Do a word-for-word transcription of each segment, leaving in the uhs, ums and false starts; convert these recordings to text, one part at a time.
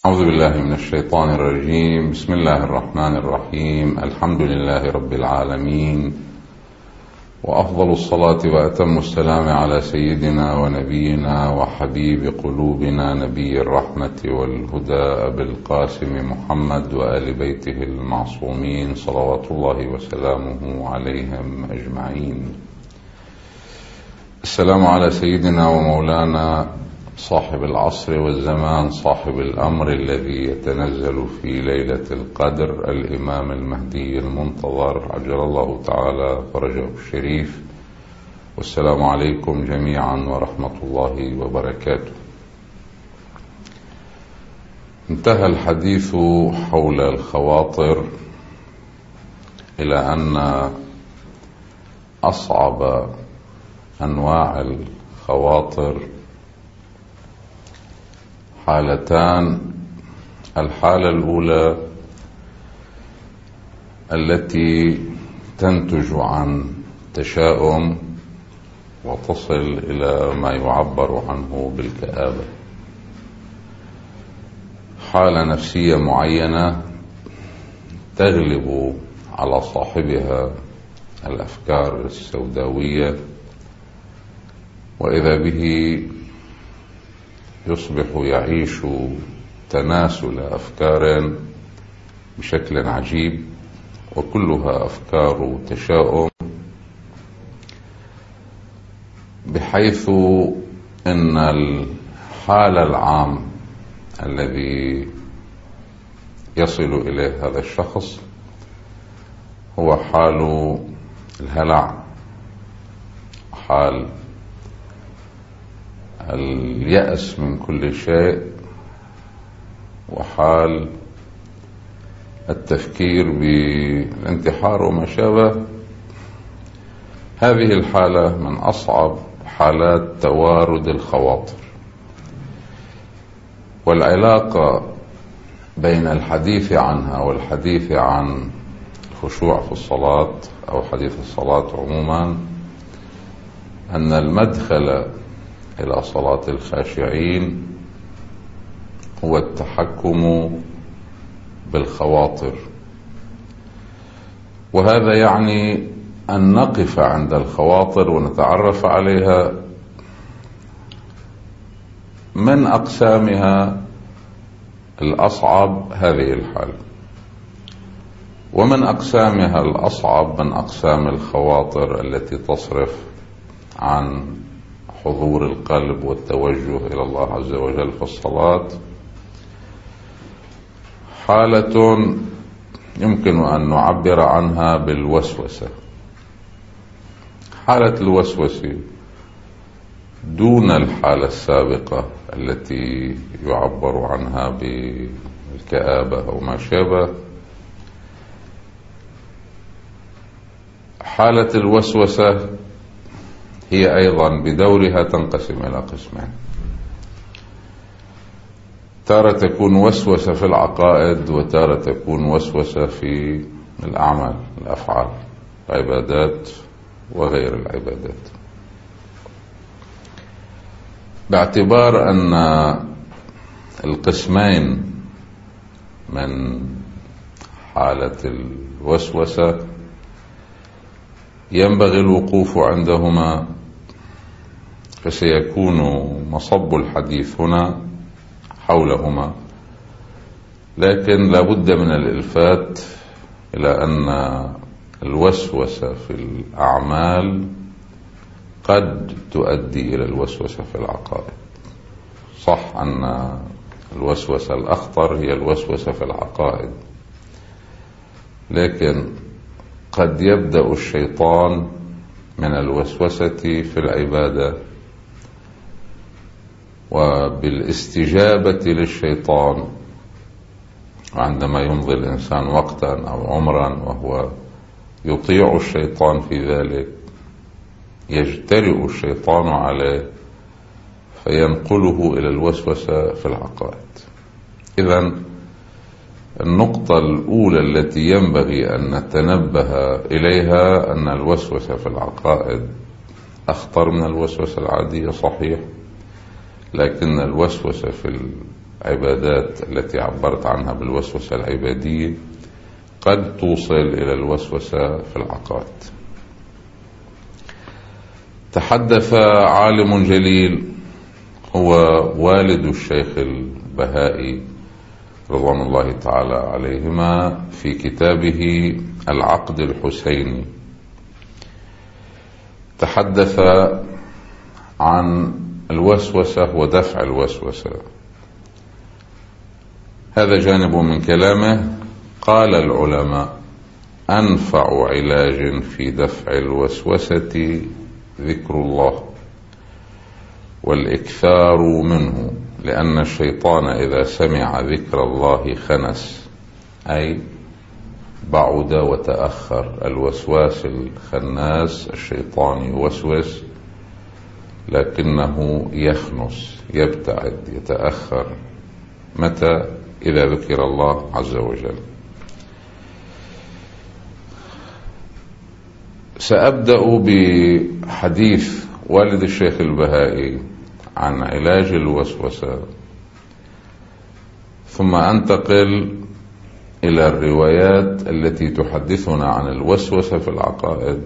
أعوذ بالله من الشيطان الرجيم. بسم الله الرحمن الرحيم. الحمد لله رب العالمين، وأفضل الصلاة وأتم السلام على سيدنا ونبينا وحبيب قلوبنا نبي الرحمة والهدى أبي القاسم محمد وآل بيته المعصومين صلوات الله وسلامه عليهم أجمعين. السلام على سيدنا ومولانا صاحب العصر والزمان، صاحب الأمر الذي يتنزل في ليلة القدر، الإمام المهدي المنتظر عجل الله تعالى فرجه الشريف. والسلام عليكم جميعا ورحمة الله وبركاته. انتهى الحديث حول الخواطر إلى أن أصعب أنواع الخواطر حالتان. الحالة الأولى التي تنتج عن تشاؤم وتصل إلى ما يعبر عنه بالكآبة، حالة نفسية معينة تغلب على صاحبها الأفكار السوداوية، وإذا به يصبح يعيش تناسل أفكار بشكل عجيب، وكلها أفكار تشاؤم، بحيث أن الحال العام الذي يصل إليه هذا الشخص هو حال الهلع، حال اليأس من كل شيء، وحال التفكير بالانتحار وما شابه. هذه الحالة من أصعب حالات توارد الخواطر، والعلاقة بين الحديث عنها والحديث عن الخشوع في الصلاة أو حديث الصلاة عموما أن المدخل إلى صلاة الخاشعين هو التحكم بالخواطر، وهذا يعني أن نقف عند الخواطر ونتعرف عليها من أقسامها الأصعب هذه الحالة، ومن أقسامها الأصعب من أقسام الخواطر التي تصرف عن حضور القلب والتوجه إلى الله عز وجل في الصلاة، حالة يمكن أن نعبر عنها بالوسوسة. حالة الوسوسة دون الحالة السابقة التي يعبر عنها بالكآبة أو ما شابه. حالة الوسوسة هي أيضا بدورها تنقسم إلى قسمين. تارة تكون وسوسة في العقائد، وتارة تكون وسوسة في الأعمال، الأفعال، العبادات وغير العبادات، باعتبار أن القسمين من حالة الوسوسة ينبغي الوقوف عندهما، فسيكون مصب الحديث هنا حولهما، لكن لا بد من الإلفات إلى أن الوسوسة في الأعمال قد تؤدي إلى الوسوسة في العقائد. صح أن الوسوسة الأخطر هي الوسوسة في العقائد، لكن قد يبدأ الشيطان من الوسوسة في العبادة، وبالاستجابة للشيطان عندما يمضي الإنسان وقتا أو عمرا وهو يطيع الشيطان في ذلك، يجترئ الشيطان عليه فينقله إلى الوسوسة في العقائد. إذن النقطة الأولى التي ينبغي أن نتنبه إليها أن الوسوسة في العقائد أخطر من الوسوسة العادية، صحيح، لكن الوسوسة في العبادات التي عبرت عنها بالوسوسة العبادية قد توصل إلى الوسوسة في العقائد. تحدث عالم جليل هو والد الشيخ البهائي رضوان الله تعالى عليهما في كتابه العقد الحسيني، تحدث عن الوسوسة ودفع الوسوسة. هذا جانب من كلامه. قال العلماء: أنفع علاج في دفع الوسوسة ذكر الله والإكثار منه، لأن الشيطان إذا سمع ذكر الله خنس، أي بعد وتأخر. الوسواس الخناس، الشيطان يوسوس لكنه يخنس، يبتعد، يتأخر. متى؟ إذا ذكر الله عز وجل. سأبدأ بحديث والد الشيخ البهائي عن علاج الوسوسة، ثم أنتقل إلى الروايات التي تحدثنا عن الوسوسة في العقائد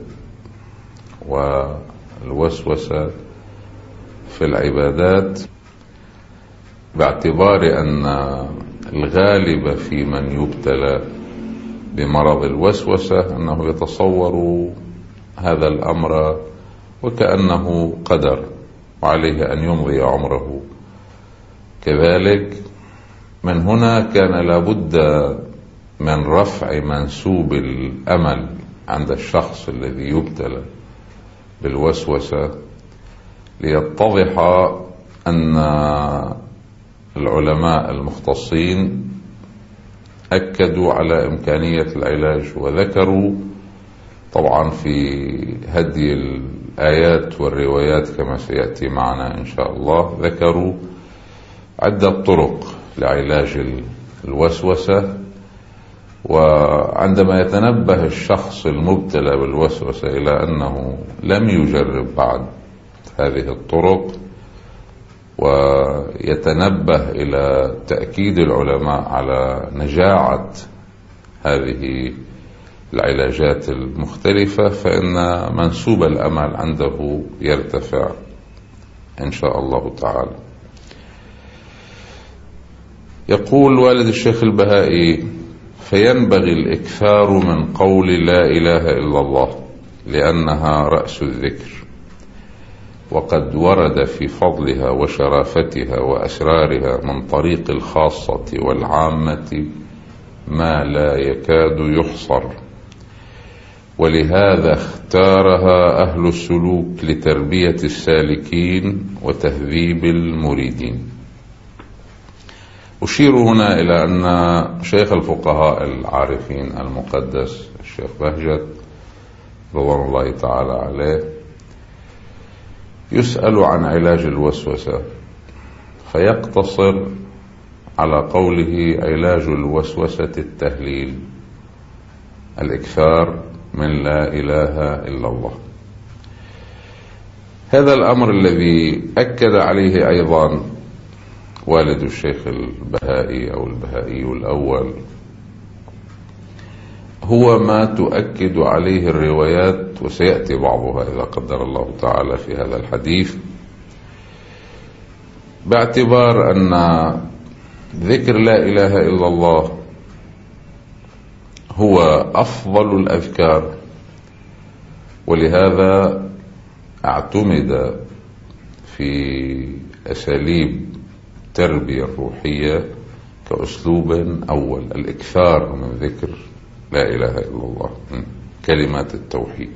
والوسوسة في العبادات، باعتبار أن الغالب في من يبتلى بمرض الوسوسة أنه يتصور هذا الأمر وكأنه قدر وعليه أن يمضي عمره كذلك. من هنا كان لابد من رفع منسوب الأمل عند الشخص الذي يبتلى بالوسوسة، ليتضح أن العلماء المختصين أكدوا على إمكانية العلاج، وذكروا طبعا في هدي الآيات والروايات كما سيأتي معنا إن شاء الله، ذكروا عدة طرق لعلاج الوسوسة. وعندما يتنبه الشخص المبتلى بالوسوسة إلى أنه لم يجرب بعد هذه الطرق، ويتنبه إلى تأكيد العلماء على نجاعة هذه العلاجات المختلفة، فإن منسوب الأمل عنده يرتفع إن شاء الله تعالى. يقول والد الشيخ البهائي: فينبغي الإكثار من قول لا إله إلا الله، لأنها رأس الذكر، وقد ورد في فضلها وشرافتها وأسرارها من طريق الخاصة والعامة ما لا يكاد يحصر، ولهذا اختارها أهل السلوك لتربية السالكين وتهذيب المريدين. أشير هنا إلى أن شيخ الفقهاء العارفين المقدس الشيخ بهجت رضوان الله تعالى عليه يسأل عن علاج الوسوسة، فيقتصر على قوله: علاج الوسوسة التهليل، الإكثار من لا إله إلا الله. هذا الأمر الذي أكد عليه أيضا والد الشيخ البهائي أو البهائي الأول هو ما تؤكد عليه الروايات، وسيأتي بعضها إذا قدر الله تعالى في هذا الحديث، باعتبار أن ذكر لا إله إلا الله هو أفضل الأذكار، ولهذا اعتمد في أساليب التربية الروحية كأسلوب أول الإكثار من ذكر لا إله إلا الله، كلمات التوحيد.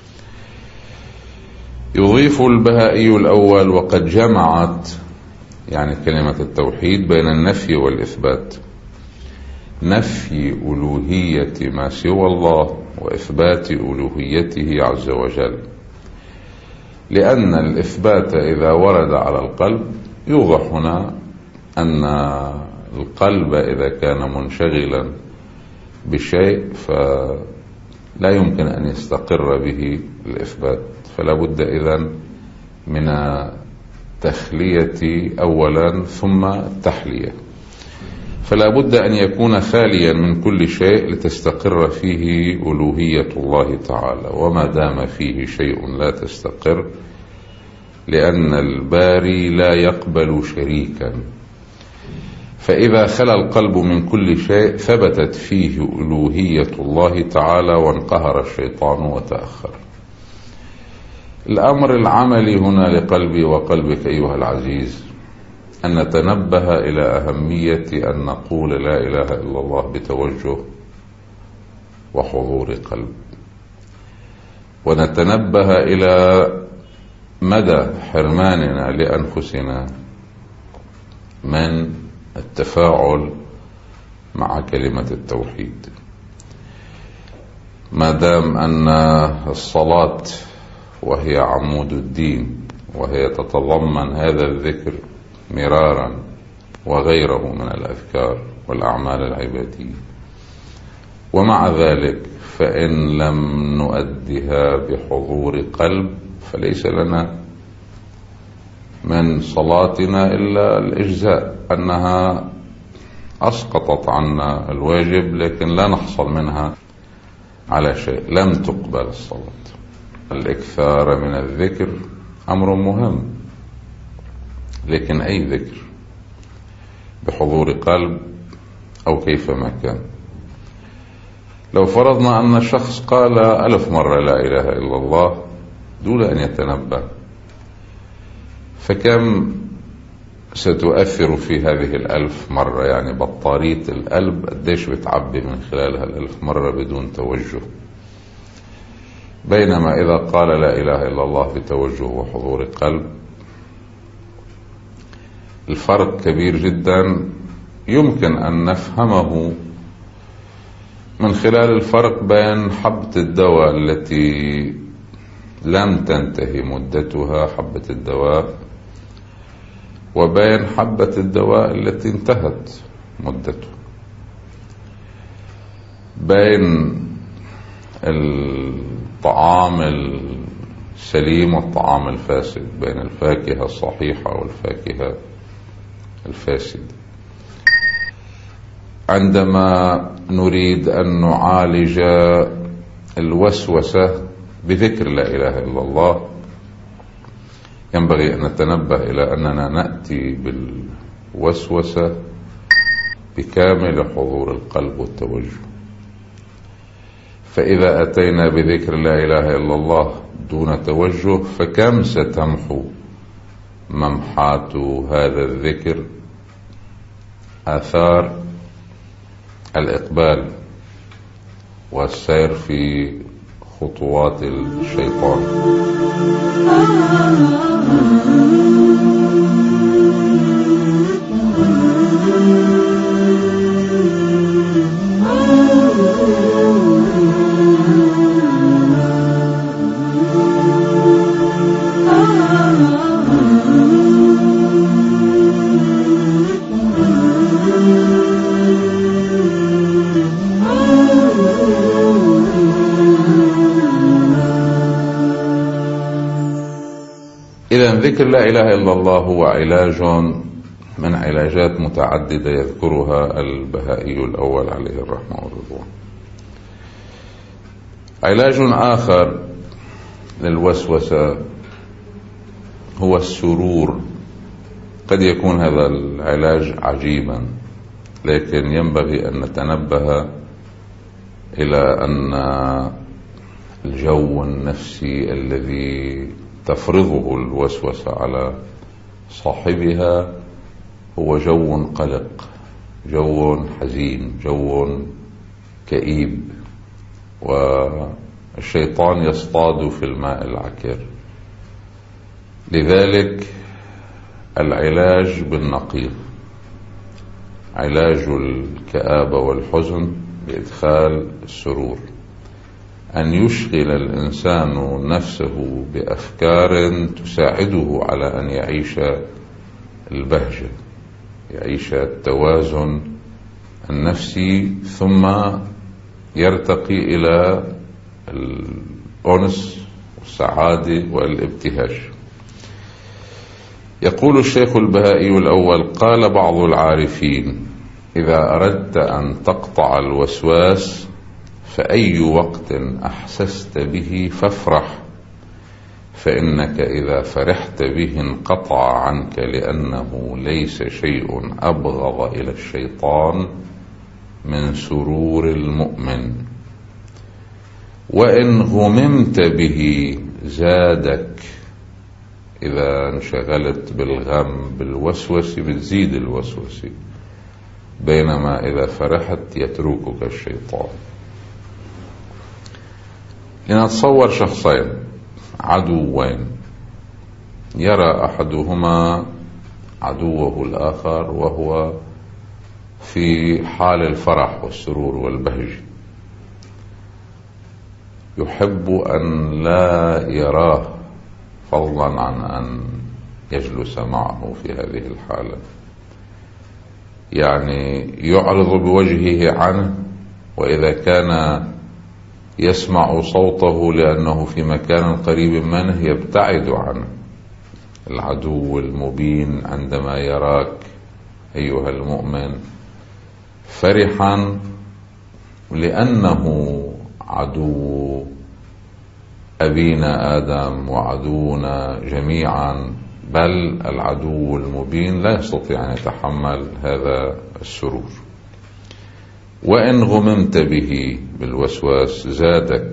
يضيف البهائي الأول: وقد جمعت، يعني كلمة التوحيد، بين النفي والإثبات، نفي ألوهية ما سوى الله وإثبات ألوهيته عز وجل، لأن الإثبات إذا ورد على القلب يوضح هنا أن القلب إذا كان منشغلا بشيء فلا يمكن أن يستقر به الإثبات، فلا بد إذن من تخلية أولا ثم التحلية. فلا بد أن يكون خاليا من كل شيء لتستقر فيه ألوهية الله تعالى. وما دام فيه شيء لا تستقر، لأن الباري لا يقبل شريكا. فإذا خلا القلب من كل شيء ثبتت فيه ألوهية الله تعالى وانقهر الشيطان وتأخر. الأمر العملي هنا لقلبي وقلبك أيها العزيز أن نتنبه إلى أهمية أن نقول لا إله إلا الله بتوجه وحضور قلب، ونتنبه إلى مدى حرماننا لأنفسنا من التفاعل مع كلمة التوحيد. ما دام أن الصلاة وهي عمود الدين وهي تتضمن هذا الذكر مرارا وغيره من الأذكار والأعمال العبادية، ومع ذلك فإن لم نؤدها بحضور قلب فليس لنا من صلاتنا إلا الإجزاء، أنها أسقطت عنا الواجب لكن لا نحصل منها على شيء، لم تقبل الصلاة. الإكثار من الذكر أمر مهم، لكن أي ذكر بحضور قلب أو كيفما كان. لو فرضنا أن الشخص قال ألف مرة لا إله إلا الله دون أن يتنبه، فكم ستؤثر في هذه الألف مرة؟ يعني بطارية القلب قديش بتعبي من خلالها الألف مرة بدون توجه؟ بينما إذا قال لا إله إلا الله بتوجه وحضور قلب الفرق كبير جدا، يمكن أن نفهمه من خلال الفرق بين حبة الدواء التي لم تنتهي مدتها، حبة الدواء، وبين حبة الدواء التي انتهت مدته، بين الطعام السليم والطعام الفاسد، بين الفاكهة الصحيحة والفاكهة الفاسدة. عندما نريد أن نعالج الوسوسة بذكر لا إله إلا الله ينبغي أن نتنبه إلى أننا نأتي بالوسوسة بكامل حضور القلب والتوجه. فإذا أتينا بذكر لا إله إلا الله دون توجه فكم ستمحو ممحات هذا الذكر آثار الإقبال والسير في خطوات الشيطان. إذن ذكر لا إله إلا الله هو علاج من علاجات متعددة يذكرها البهائي الأول عليه الرحمة والرضوان. علاج آخر للوسوسة هو السرور. قد يكون هذا العلاج عجيبا، لكن ينبغي أن نتنبه إلى أن الجو النفسي الذي تفرضه الوسوسة على صاحبها هو جو قلق، جو حزين، جو كئيب، والشيطان يصطاد في الماء العكر. لذلك العلاج بالنقيض، علاج الكآبة والحزن بإدخال السرور، أن يشغل الإنسان نفسه بأفكار تساعده على أن يعيش البهجة، يعيش التوازن النفسي، ثم يرتقي إلى الأنس والسعادة والابتهاج. يقول الشيخ البهائي الأول: قال بعض العارفين: إذا أردت أن تقطع الوسواس فأي وقت أحسست به فافرح، فإنك إذا فرحت به انقطع عنك، لأنه ليس شيء أبغض إلى الشيطان من سرور المؤمن. وإن غممت به زادك، إذا انشغلت بالغم بالوسوسة بتزيد الوسوسة، بينما إذا فرحت يتركك الشيطان. لنتصور شخصين عدوين، يرى أحدهما عدوه الآخر وهو في حال الفرح والسرور والبهجة، يحب أن لا يراه فضلا عن أن يجلس معه في هذه الحالة، يعني يعرض بوجهه عنه، وإذا كان يسمع صوته لأنه في مكان قريب منه يبتعد عنه. العدو المبين عندما يراك أيها المؤمن فرحا لأنه عدو أبينا آدم وعدونا جميعا، بل العدو المبين لا يستطيع أن يتحمل هذا السرور. وإن غممت به بالوسواس زادك.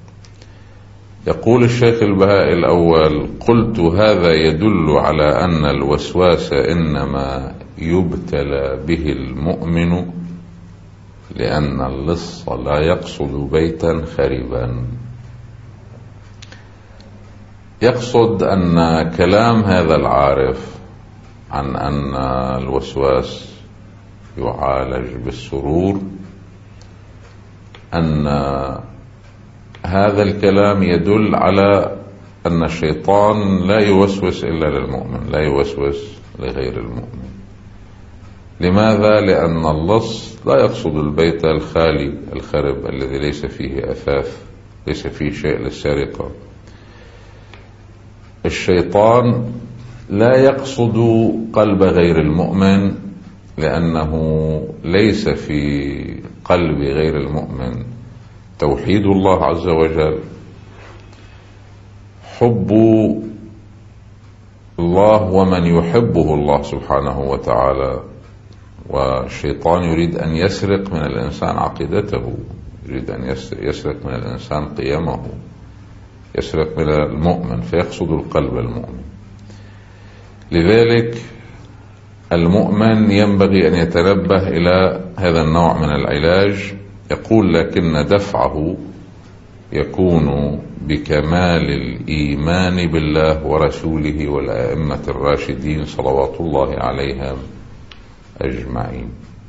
يقول الشيخ البهائي الأول: قلت هذا يدل على أن الوسواس إنما يبتلى به المؤمن، لأن اللص لا يقصد بيتا خربا. يقصد أن كلام هذا العارف عن أن الوسواس يعالج بالسرور، أن هذا الكلام يدل على أن الشيطان لا يوسوس إلا للمؤمن، لا يوسوس لغير المؤمن. لماذا؟ لأن اللص لا يقصد البيت الخالي الخرب الذي ليس فيه أثاث، ليس فيه شيء للسرقة. الشيطان لا يقصد قلب غير المؤمن، لأنه ليس في قلب غير المؤمن توحيد الله عز وجل، حب الله ومن يحبه الله سبحانه وتعالى. والشيطان يريد أن يسرق من الإنسان عقيدته، يريد أن يسرق من الإنسان قيمه، يسرق من المؤمن، فيقصد القلب المؤمن. لذلك المؤمن ينبغي أن يتنبه إلى هذا النوع من العلاج. يقول: لكن دفعه يكون بكمال الإيمان بالله ورسوله والأئمة الراشدين صلوات الله عليهم أجمعين.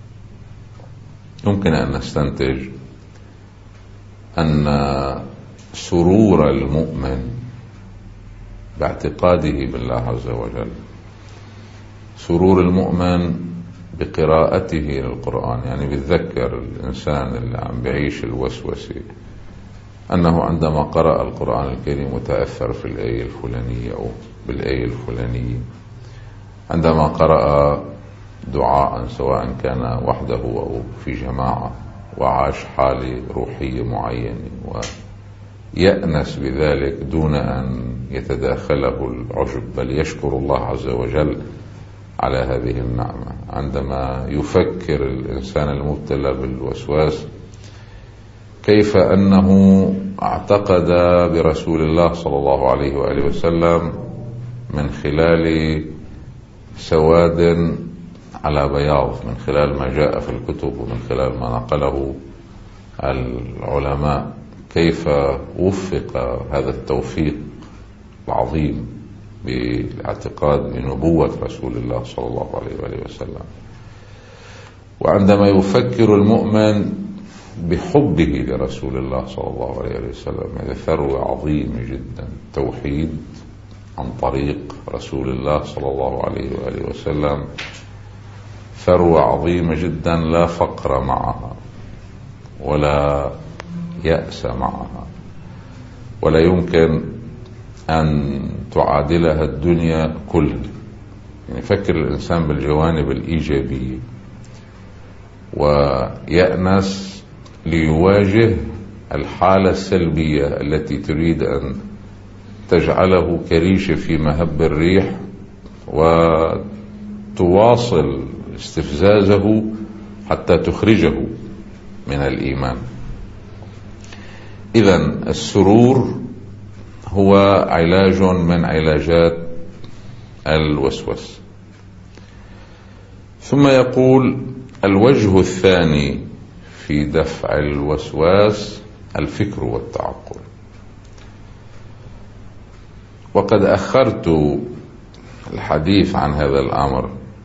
يمكن أن نستنتج أن سرور المؤمن باعتقاده بالله عز وجل، سرور المؤمن بقراءته للقرآن، يعني بيتذكر الإنسان اللي عم بيعيش الوسوسة أنه عندما قرأ القرآن الكريم وتأثر في الآية الفلانية أو بالآية الفلانية، عندما قرأ دعاء سواء كان وحده أو في جماعة وعاش حالة روحية معينة ويأنس بذلك دون أن يتداخله العجب، بل يشكر الله عز وجل على هذه النعمة. عندما يفكر الإنسان المبتلى بالوسواس كيف أنه اعتقد برسول الله صلى الله عليه وآله وسلم من خلال سواد على بياض، من خلال ما جاء في الكتب ومن خلال ما نقله العلماء، كيف وفق هذا التوفيق العظيم بالاعتقاد بنبوة رسول الله صلى الله عليه وآله وسلم. وعندما يفكر المؤمن بحبه لرسول الله صلى الله عليه وسلم، هذا ثروة عظيمة جدا. توحيد عن طريق رسول الله صلى الله عليه وآله وسلم ثروة عظيمة جدا، لا فقر معها ولا يأس معها، ولا يمكن أن تعادلها الدنيا كلها. يعني يفكر الإنسان بالجوانب الإيجابية. ويأنس ليواجه الحالة السلبية التي تريد أن تجعله كريشة في مهب الريح وتواصل استفزازه حتى تخرجه من الإيمان. إذن السرور هو علاج من علاجات الوسوسة. ثم يقول: الوجه الثاني في دفع الوسواس الفكر والتعقل. وقد أخرت الحديث عن هذا الأمر،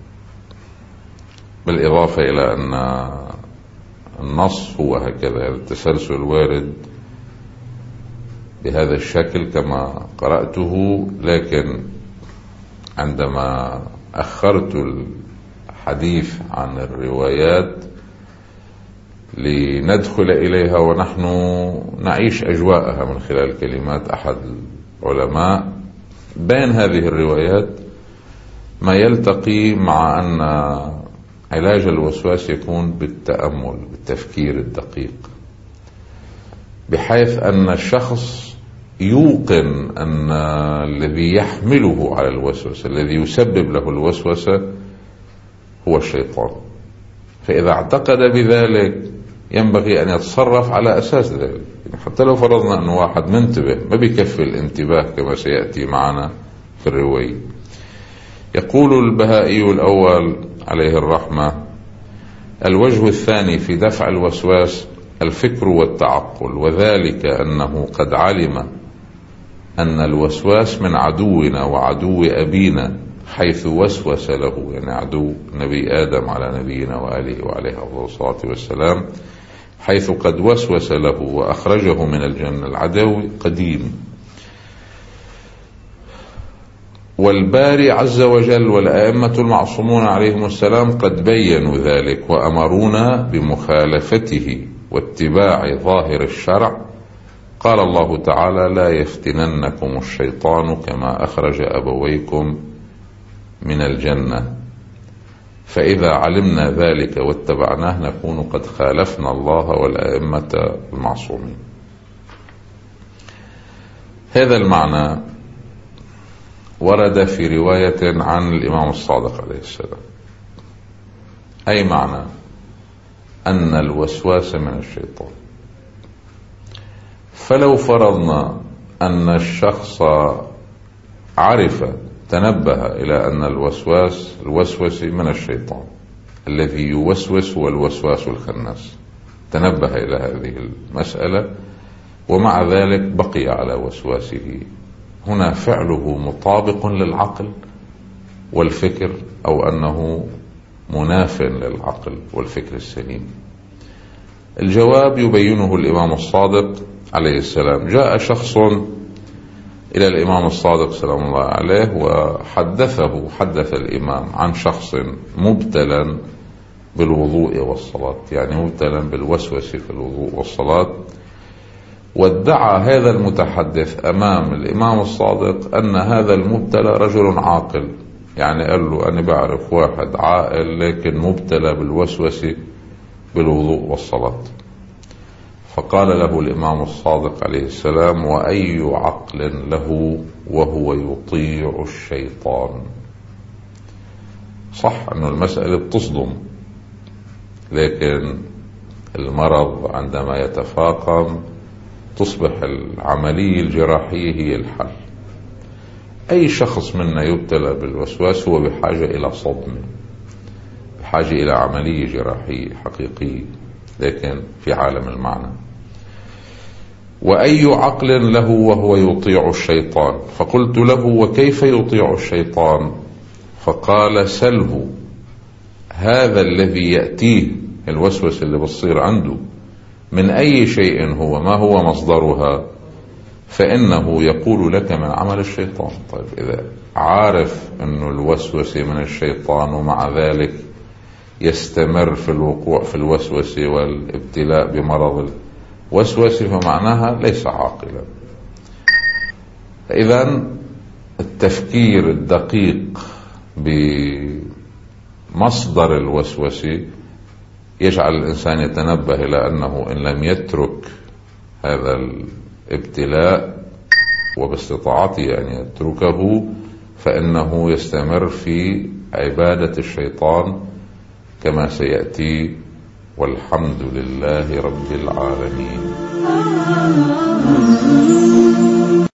بالإضافة إلى أن النص هو هكذا، التسلسل وارد بهذا الشكل كما قرأته، لكن عندما أخرت الحديث عن الروايات لندخل إليها ونحن نعيش أجواءها من خلال كلمات أحد العلماء، بين هذه الروايات ما يلتقي مع أن علاج الوسواس يكون بالتأمل، بالتفكير الدقيق، بحيث أن الشخص يوقن أن الذي يحمله على الوسوسة، الذي يسبب له الوسوسة، هو الشيطان. فإذا اعتقد بذلك ينبغي أن يتصرف على أساس ذلك. حتى لو فرضنا أن واحد منتبه، ما بيكفي الانتباه كما سيأتي معنا في الرواية. يقول البهائي الأول عليه الرحمة: الوجه الثاني في دفع الوسواس الفكر والتعقل، وذلك أنه قد علم أن الوسواس من عدونا وعدو أبينا، حيث وسوس له، يعني عدو نبي آدم على نبينا وآله وعليه أفضل الصلاة والسلام، حيث قد وسوس له وأخرجه من الجنة. العدو قديم، والباري عز وجل والأئمة المعصومون عليهم السلام قد بيّنوا ذلك وأمرونا بمخالفته واتباع ظاهر الشرع. قال الله تعالى: لا يفتننكم الشيطان كما أخرج أبويكم من الجنة. فإذا علمنا ذلك واتبعناه نكون قد خالفنا الله والأئمة المعصومين. هذا المعنى ورد في رواية عن الإمام الصادق عليه السلام، أي معنى أن الوسواس من الشيطان. فلو فرضنا أن الشخص عرف، تنبه إلى أن الوسواس الوسوس من الشيطان، الذي يوسوس هو الوسواس الخناس، تنبه إلى هذه المسألة ومع ذلك بقي على وسواسه، هنا فعله مطابق للعقل والفكر، أو أنه مناف للعقل والفكر السليم؟ الجواب يبينه الإمام الصادق عليه السلام. جاء شخص إلى الإمام الصادق سلام الله عليه وحدثه حدث الإمام عن شخص مبتلا بالوضوء والصلاة، يعني مبتلا بالوسوسة في الوضوء والصلاة، وادعى هذا المتحدث أمام الإمام الصادق أن هذا المبتلى رجل عاقل، يعني قال له: أنا بعرف واحد عاقل لكن مبتلى بالوسوسة بالوضوء والصلاة. فقال له الإمام الصادق عليه السلام: وأي عقل له وهو يطيع الشيطان؟ صح أن المسألة بتصدم، لكن المرض عندما يتفاقم تصبح العملية الجراحية هي الحل. أي شخص منا يبتلى بالوسواس هو بحاجة إلى صدمة، بحاجة إلى عملية جراحية حقيقية، لكن في عالم المعنى. وأي عقل له وهو يطيع الشيطان؟ فقلت له: وكيف يطيع الشيطان؟ فقال: سله هذا الذي يأتيه الوسوسة اللي بتصير عنده من أي شيء هو، ما هو مصدرها، فإنه يقول لك من عمل الشيطان. طيب إذا عارف أن الوسوسة من الشيطان ومع ذلك يستمر في الوقوع في الوسوسة والابتلاء بمرض الوسوسة، فمعناها ليس عاقلا. إذن التفكير الدقيق بمصدر الوسوسة يجعل الإنسان يتنبه إلى أنه إن لم يترك هذا الابتلاء وباستطاعته أن يتركه فإنه يستمر في عبادة الشيطان كما سيأتي. والحمد لله رب العالمين.